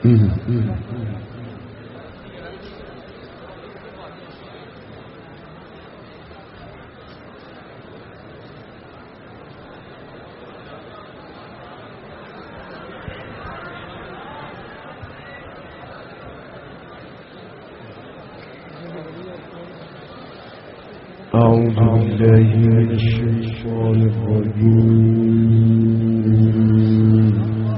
أعوذ بالله من الشيطان الرجيم.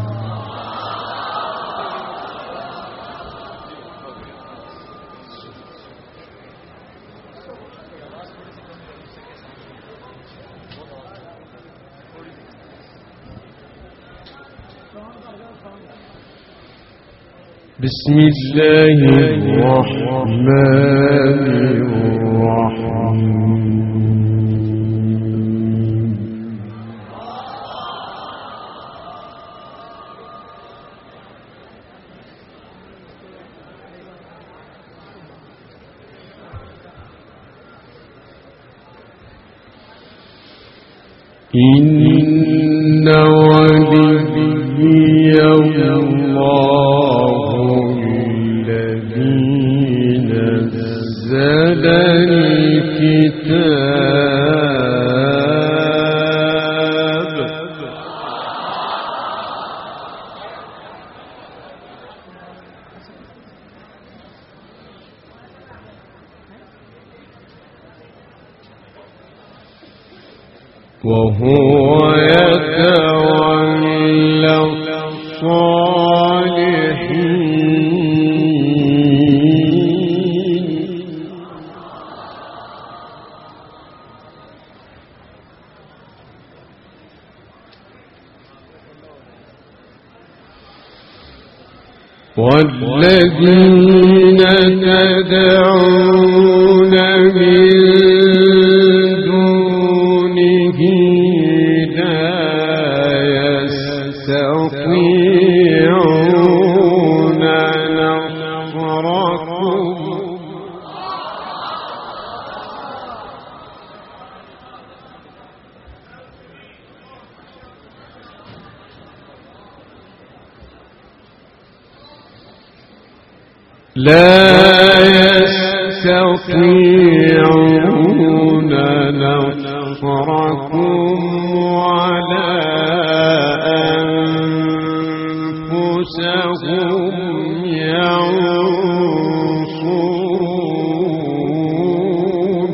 بسم الله الرحمن الرحيم. إن وليي الله الذي نزل الكتاب وهو يتولى الصالحين والذين تدعون من دونه لا يستطيعون نصركم ولا أنفسهم ينصرون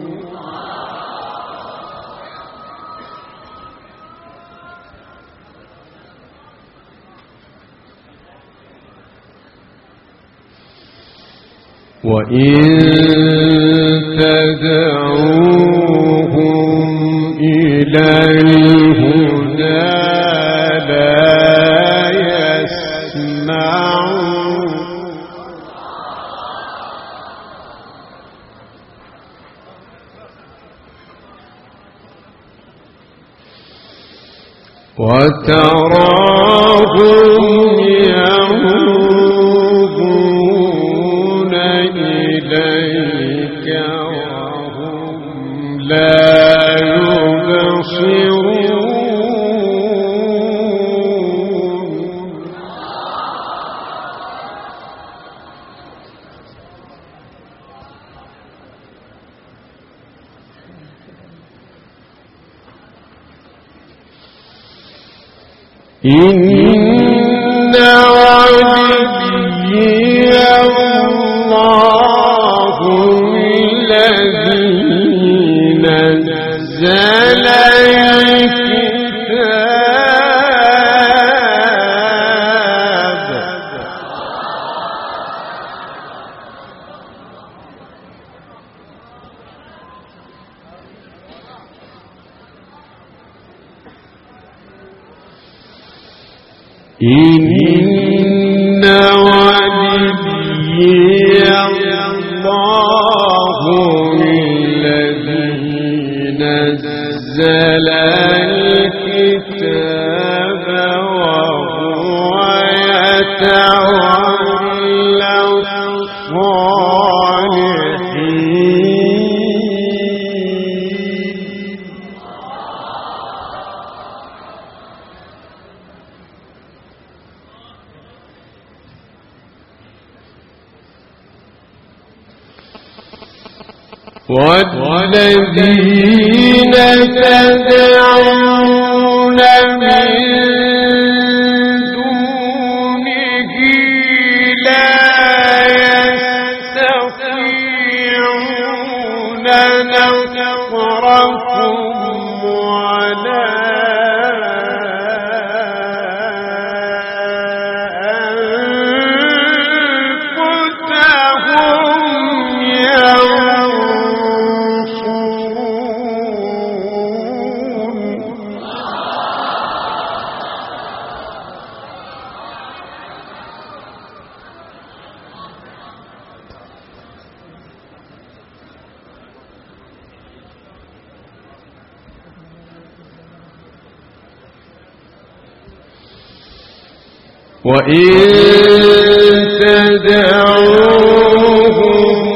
وإن تدعوهم إلى الهدى لا يسمعون وتراهم ينظرون إليك وهم لا يبصرون إن وليي الله الذي نزل الكتاب إن وليي الله الذي نزل الكتاب وهو يتولى الصالحين والذين تدعون من دونه لا يستطيعون نصركم ولا وإن تدعوهم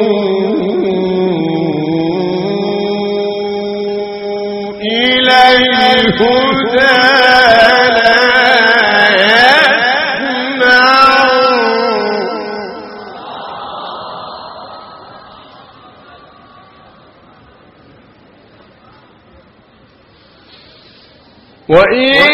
إلى الهدى لا يسمعون وإن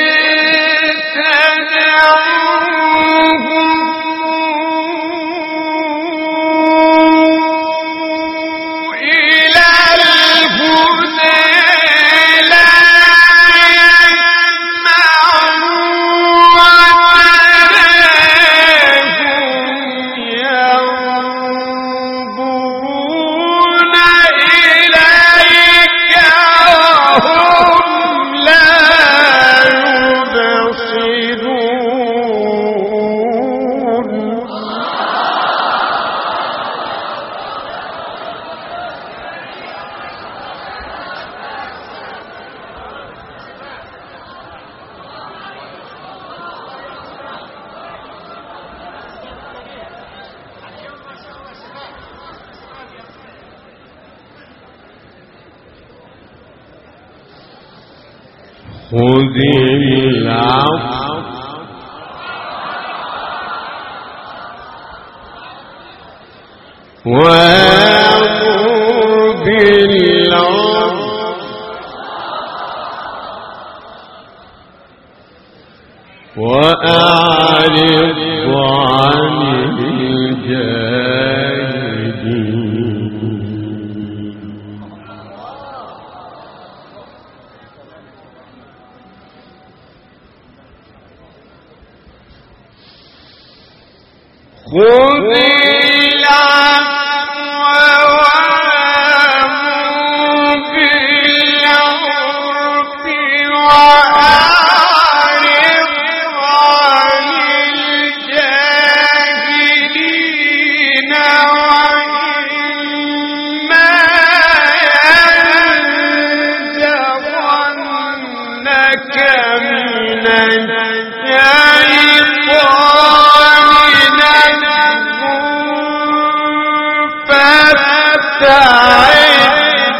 خذ العفو وأمر بالعرف وأعرض عن الجاهلين خذ العفو وأمر بالعرف وأعرض عن الجاهلين وإما ينزغنك من فاستعذ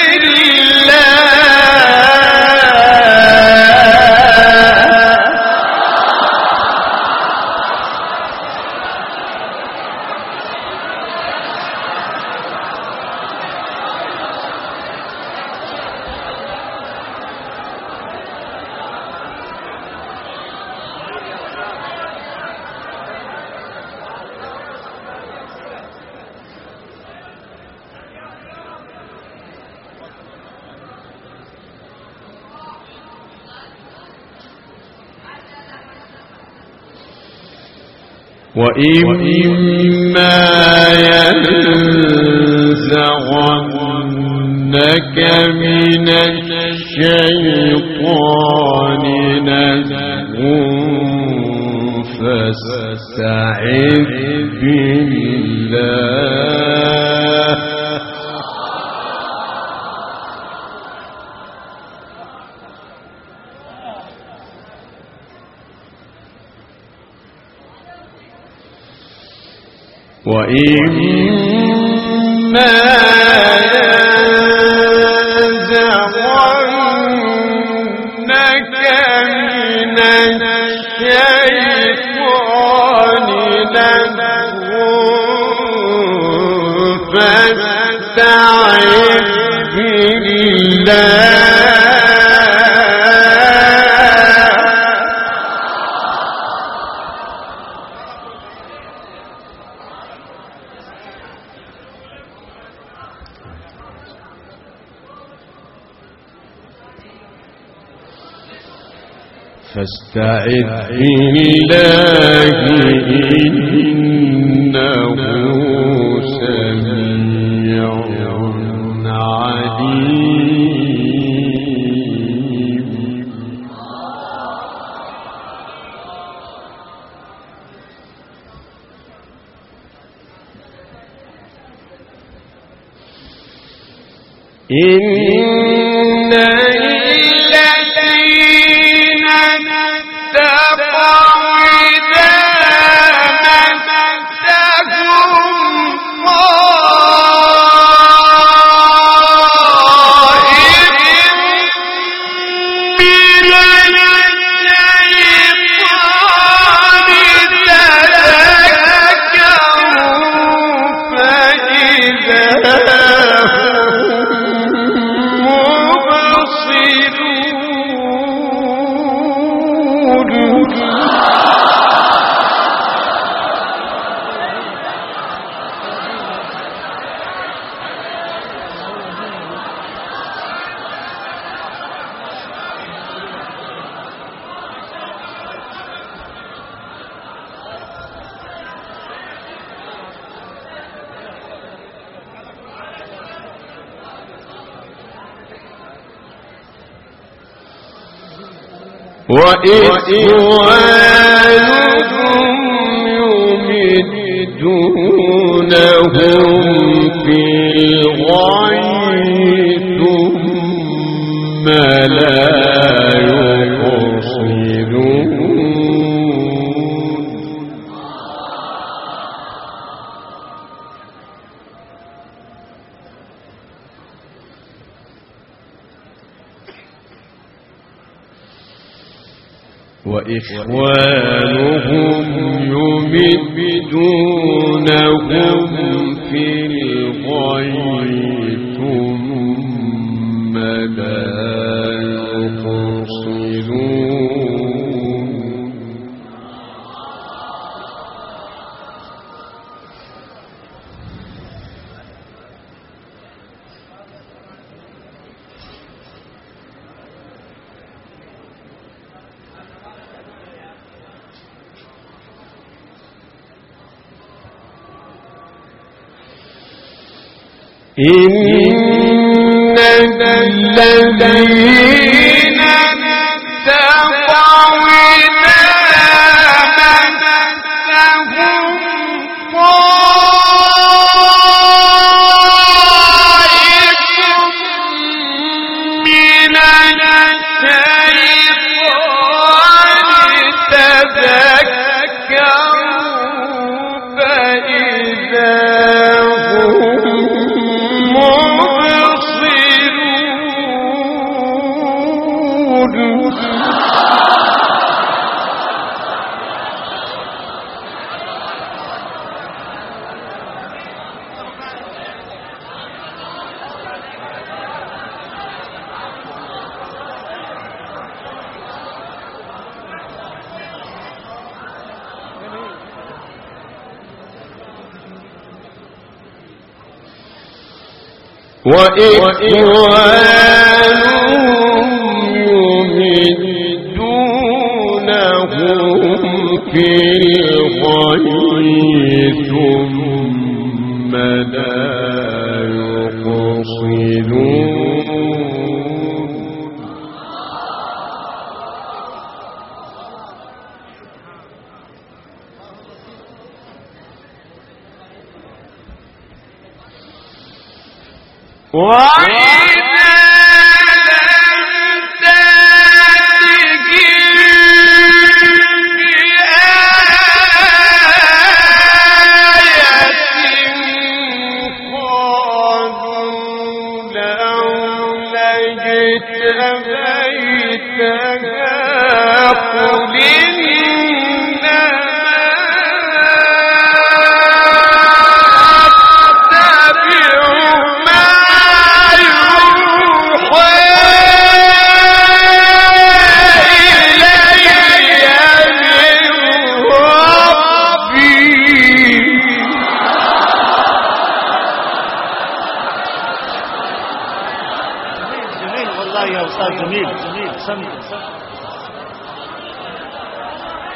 وإما ينزغنك من الشيطان نزغ فاستعذ بالله وإما ينزغنك من الشيطان نزغ فاستعذ فاستعذ بالله إنه سميع عليم. إن الذين اتقوا إذا مسهم طائف من الشيطان تذكروا فإذا وإخوانهم يمدونهم في الغي ثم لا يقصرون. وإخوانهم يمدونهم في الغي ثم لا يقصرون. إن الذين اتقوا إذا مسهم طائف من الشيطان تذكروا فإذا وإخوانهم يمدونهم في الغي ثم لا يقصرون. وإذا لم تأتهم بآية قالوا لولا اجتبيتها قل إنما أتبع ما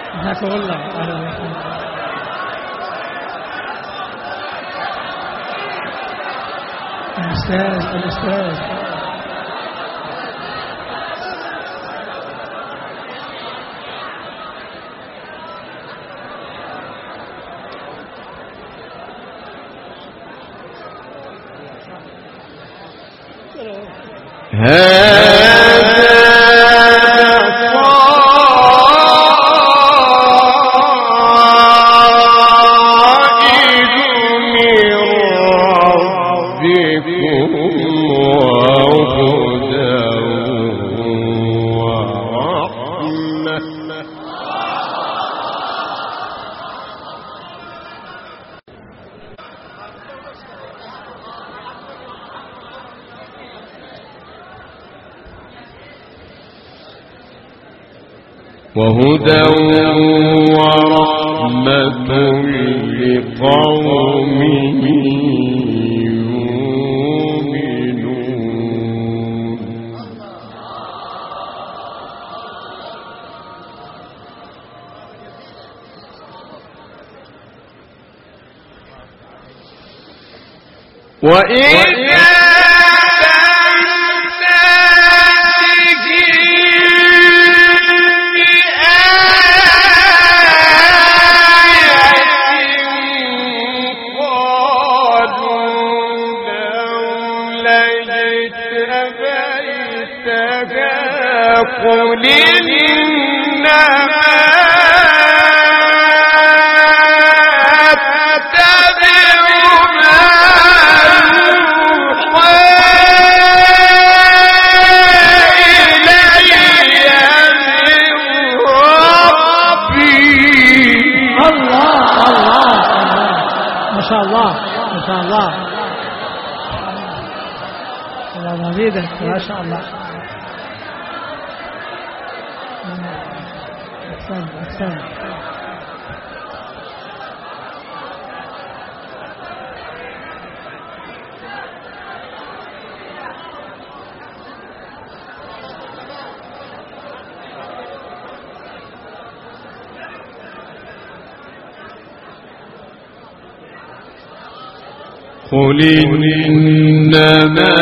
حياكم الله. أهلا وسهلا. الأستاذ وهدى ورحمة لقوم يؤمنون. وإذا قل إنما أتبع ما يوحى إلي من ربي. الله ما شاء الله ما شاء الله. الله مزيدك ما شاء الله. أحسن. قل إنما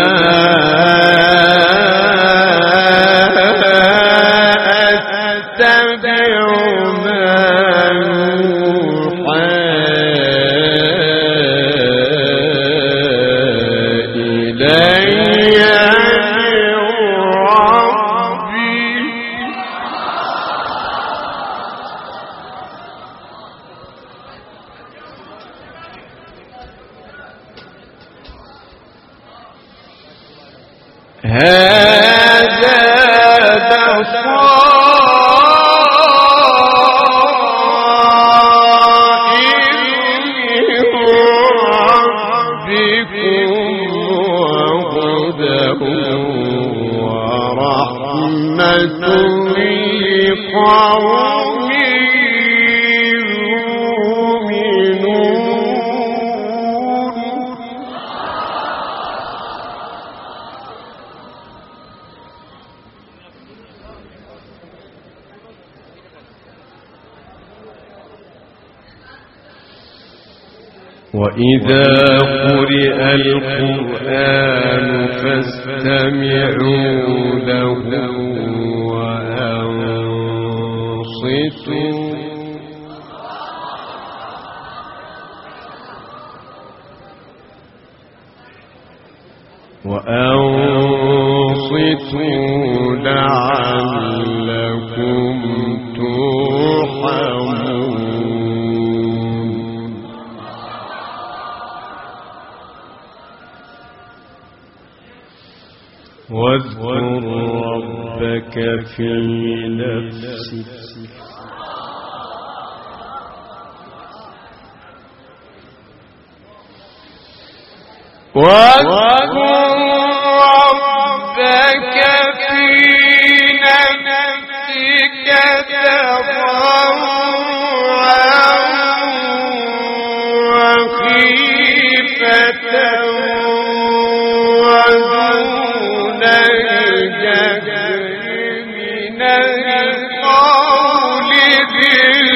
وإذا قرئ القرآن فاستمعوا له وأنصتوا لعلكم ترحمون. واذكر ربك في نفسك واذكر ربك في نفسك تضرعا وخيفة ودون الجهر من القول بالغدو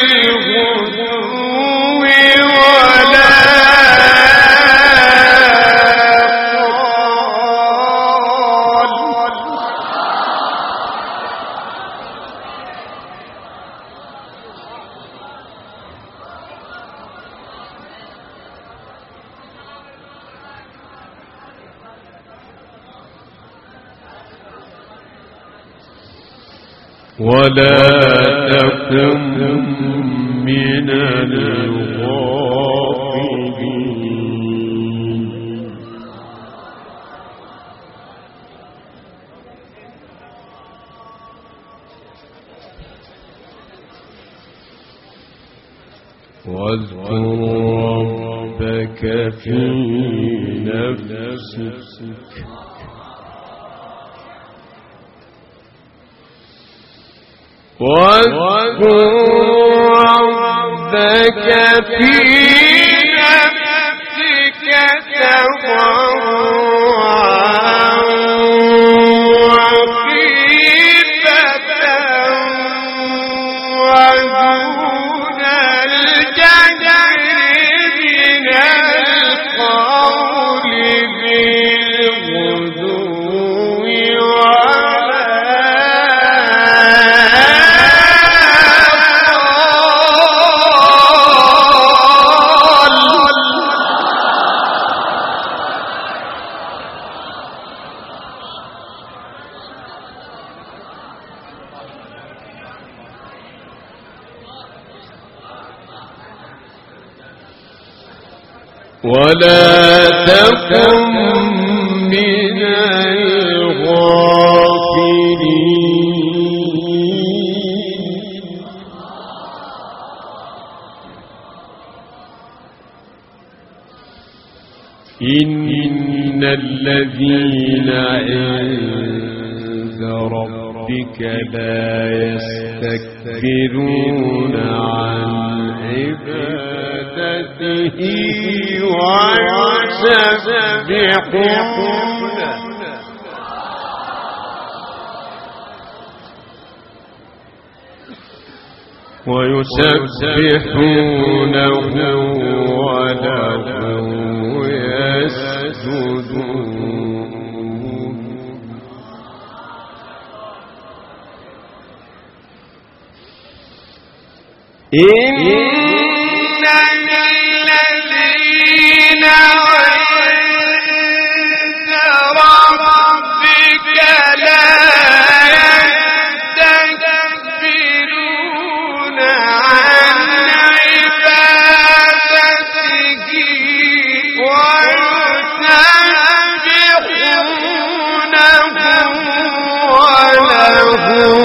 ولا تكن من الغافلين واذكر ربك في نفسك واذكر ربك في نفسك تضرعا وخيفة ودون الجهر من القول بالغدو ولا تكن من الغافلين إن الذين عند ربك لا يستكبرون عن عبادته ويسبحونه وله يسجدون إن الذين عند ربك لا يستكبرون عن عبادته ويسبحونه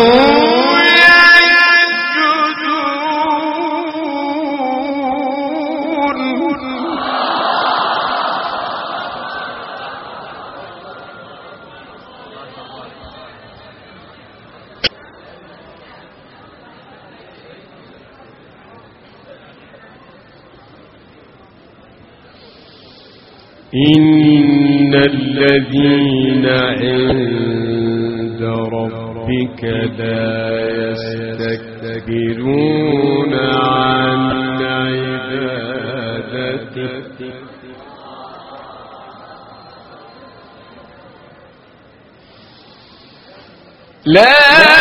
إن الذين عند ربك لا يستكبرون عن عبادته لا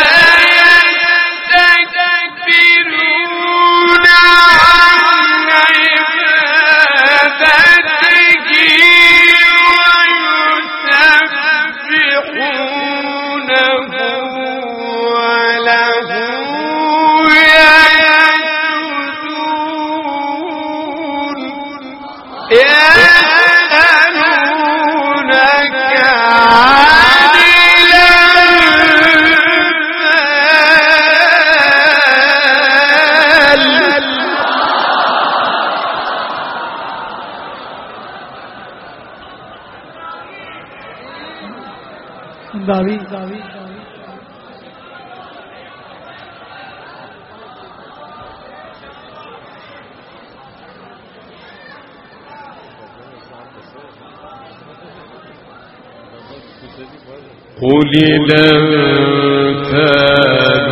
قل الأنفال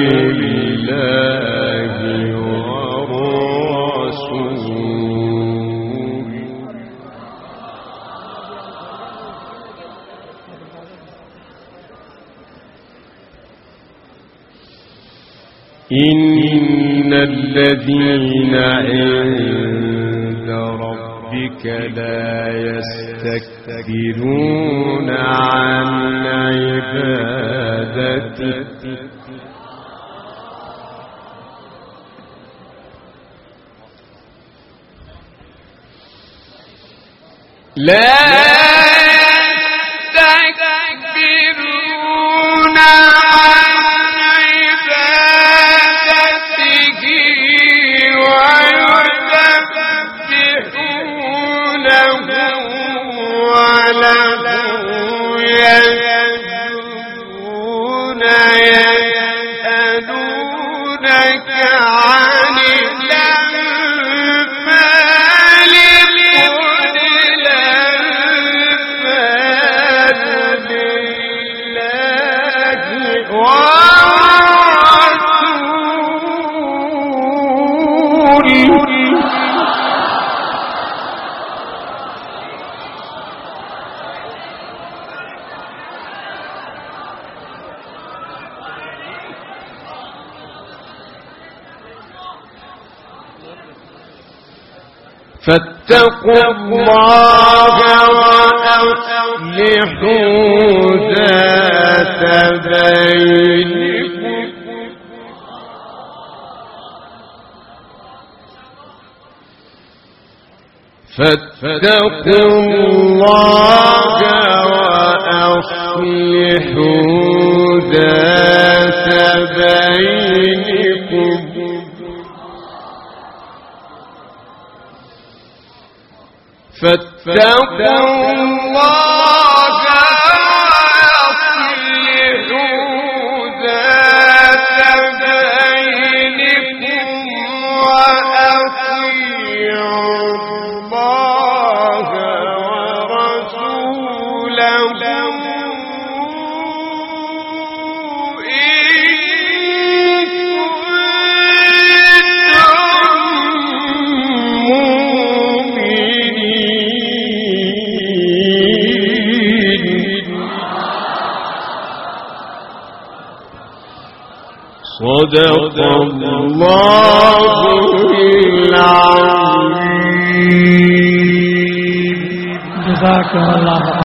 لله والرسول إن الذين عند ربك لا يستكبرون عن عبادته لا يستكبرون عن عبادته ويسبحونه وله يسجدون يسألونك عن الأنفال قل الأنفال لله والرسول. فاتقوا الله وأصلحوا ذات بينكم فاتقوا الله وأصلحوا ذات بينكم فاتقوا الله وأصلحوا ذات بينكم وأطيعوا الله ورسوله صدق الله العظيم. جزاكم الله